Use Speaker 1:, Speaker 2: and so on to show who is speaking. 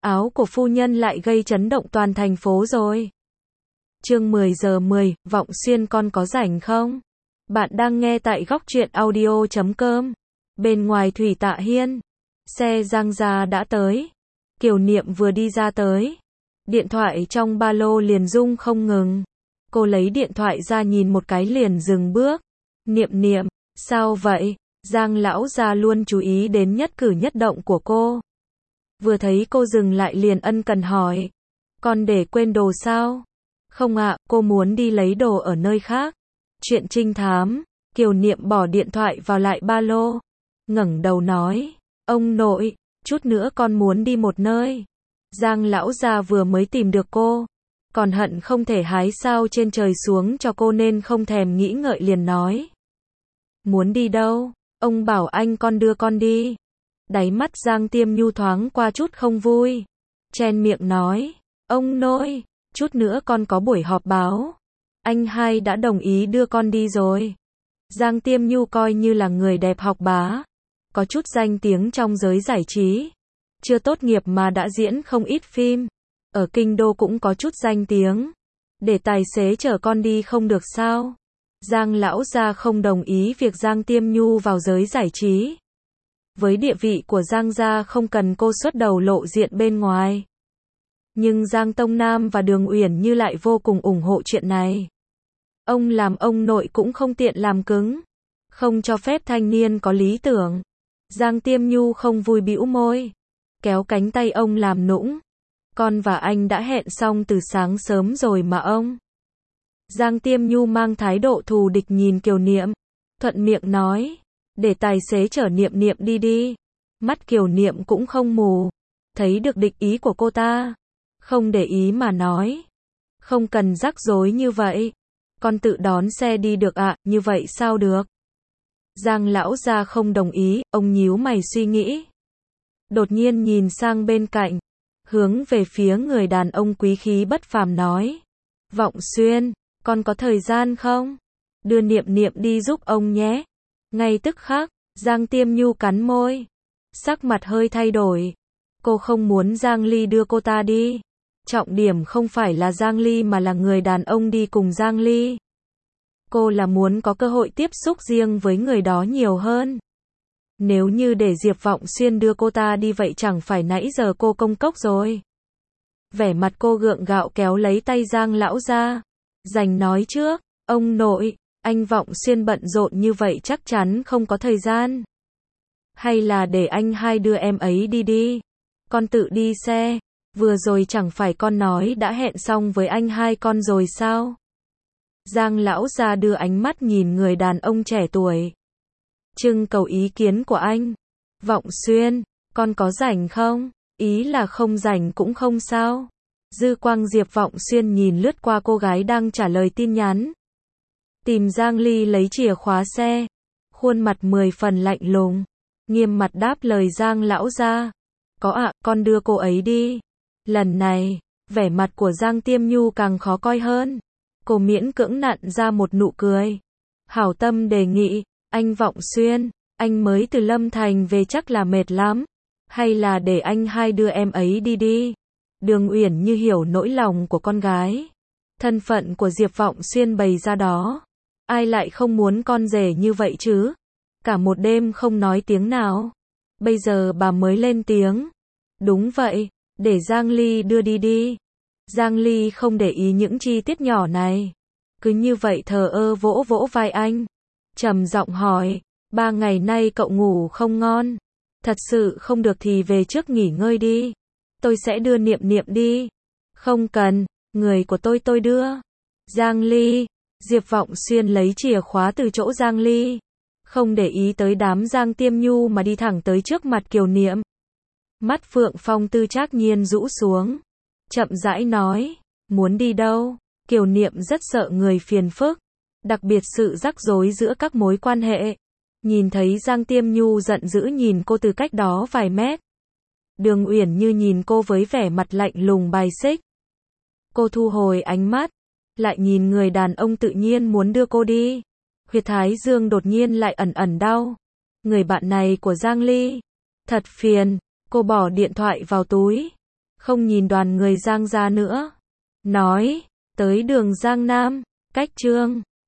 Speaker 1: áo của phu nhân lại gây chấn động toàn thành phố rồi. Chương 10 giờ 10, Vọng Xuyên con có rảnh không? Bạn đang nghe tại góc truyện audio.com. Bên ngoài Thủy Tạ Hiên, xe Giang Gia đã tới. Kiều Niệm vừa đi ra tới, điện thoại trong ba lô liền rung không ngừng. Cô lấy điện thoại ra nhìn một cái liền dừng bước. Niệm, sao vậy? Giang lão gia luôn chú ý đến nhất cử nhất động của cô. Vừa thấy cô dừng lại liền ân cần hỏi. Con để quên đồ sao? Không ạ, cô muốn đi lấy đồ ở nơi khác. Chuyện trinh thám. Kiều Niệm bỏ điện thoại vào lại ba lô, ngẩng đầu nói. Ông nội, chút nữa con muốn đi một nơi. Giang lão gia vừa mới tìm được cô, còn hận không thể hái sao trên trời xuống cho cô nên không thèm nghĩ ngợi liền nói. Muốn đi đâu? Ông bảo anh con đưa con đi. Đáy mắt Giang Tiêm Nhu thoáng qua chút không vui, chen miệng nói. Ông nội, chút nữa con có buổi họp báo. Anh hai đã đồng ý đưa con đi rồi. Giang Tiêm Nhu coi như là người đẹp học bá, có chút danh tiếng trong giới giải trí. Chưa tốt nghiệp mà đã diễn không ít phim. Ở kinh đô cũng có chút danh tiếng. Để tài xế chở con đi không được sao? Giang lão gia không đồng ý việc Giang Tiêm Nhu vào giới giải trí. Với địa vị của Giang gia không cần cô xuất đầu lộ diện bên ngoài. Nhưng Giang Tông Nam và Đường Uyển Như lại vô cùng ủng hộ chuyện này. Ông làm ông nội cũng không tiện làm cứng, không cho phép thanh niên có lý tưởng. Giang Tiêm Nhu không vui bĩu môi, kéo cánh tay ông làm nũng. Con và anh đã hẹn xong từ sáng sớm rồi mà ông. Giang Tiêm Nhu mang thái độ thù địch nhìn Kiều Niệm, thuận miệng nói. Để tài xế chở Niệm đi đi. Mắt Kiều Niệm cũng không mù, thấy được địch ý của cô ta, không để ý mà nói. Không cần rắc rối như vậy, con tự đón xe đi được ạ, như vậy sao được? Giang lão gia không đồng ý, ông nhíu mày suy nghĩ. Đột nhiên nhìn sang bên cạnh, hướng về phía người đàn ông quý khí bất phàm nói. Vọng Xuyên, con có thời gian không? Đưa Niệm đi giúp ông nhé. Ngay tức khắc, Giang Tiêm Nhu cắn môi, sắc mặt hơi thay đổi. Cô không muốn Giang Ly đưa cô ta đi. Trọng điểm không phải là Giang Ly mà là người đàn ông đi cùng Giang Ly. Cô là muốn có cơ hội tiếp xúc riêng với người đó nhiều hơn. Nếu như để Diệp Vọng Xuyên đưa cô ta đi vậy chẳng phải nãy giờ cô công cốc rồi. Vẻ mặt cô gượng gạo kéo lấy tay Giang lão ra, giành nói trước. Ông nội, anh Vọng Xuyên bận rộn như vậy chắc chắn không có thời gian. Hay là để anh hai đưa em ấy đi đi. Con tự đi xe. Vừa rồi chẳng phải con nói đã hẹn xong với anh hai con rồi sao? Giang lão gia đưa ánh mắt nhìn người đàn ông trẻ tuổi, trưng cầu ý kiến của anh. Vọng Xuyên, con có rảnh không? Ý là không rảnh cũng không sao. Dư quang Diệp Vọng Xuyên nhìn lướt qua cô gái đang trả lời tin nhắn. Tìm Giang Ly lấy chìa khóa xe, khuôn mặt 10 phần lạnh lùng, nghiêm mặt đáp lời Giang lão gia. Có ạ, con đưa cô ấy đi. Lần này, vẻ mặt của Giang Tiêm Nhu càng khó coi hơn. Cô miễn cưỡng nặn ra một nụ cười. Hảo tâm đề nghị, anh Vọng Xuyên, anh mới từ Lâm Thành về chắc là mệt lắm. Hay là để anh hai đưa em ấy đi đi. Đường Uyển Như hiểu nỗi lòng của con gái. Thân phận của Diệp Vọng Xuyên bày ra đó. Ai lại không muốn con rể như vậy chứ? Cả một đêm không nói tiếng nào. Bây giờ bà mới lên tiếng. Đúng vậy, để Giang Ly đưa đi đi. Giang Ly không để ý những chi tiết nhỏ này. Cứ như vậy thờ ơ vỗ vỗ vai anh. Trầm giọng hỏi, 3 ngày nay cậu ngủ không ngon. Thật sự không được thì về trước nghỉ ngơi đi. Tôi sẽ đưa Niệm đi. Không cần, người của tôi đưa. Giang Ly, Diệp Vọng Xuyên lấy chìa khóa từ chỗ Giang Ly. Không để ý tới đám Giang Tiêm Nhu mà đi thẳng tới trước mặt Kiều Niệm. Mắt Phượng Phong Tư trác nhiên rũ xuống, chậm rãi nói, muốn đi đâu? Kiều Niệm rất sợ người phiền phức, đặc biệt sự rắc rối giữa các mối quan hệ. Nhìn thấy Giang Tiêm Nhu giận dữ nhìn cô từ cách đó vài mét. Đường Uyển Như nhìn cô với vẻ mặt lạnh lùng bài xích. Cô thu hồi ánh mắt, lại nhìn người đàn ông tự nhiên muốn đưa cô đi. Huyệt thái dương đột nhiên lại ẩn ẩn đau. Người bạn này của Giang Ly, thật phiền. Cô bỏ điện thoại vào túi, không nhìn đoàn người Giang ra nữa. Nói, tới đường Giang Nam, cách Trương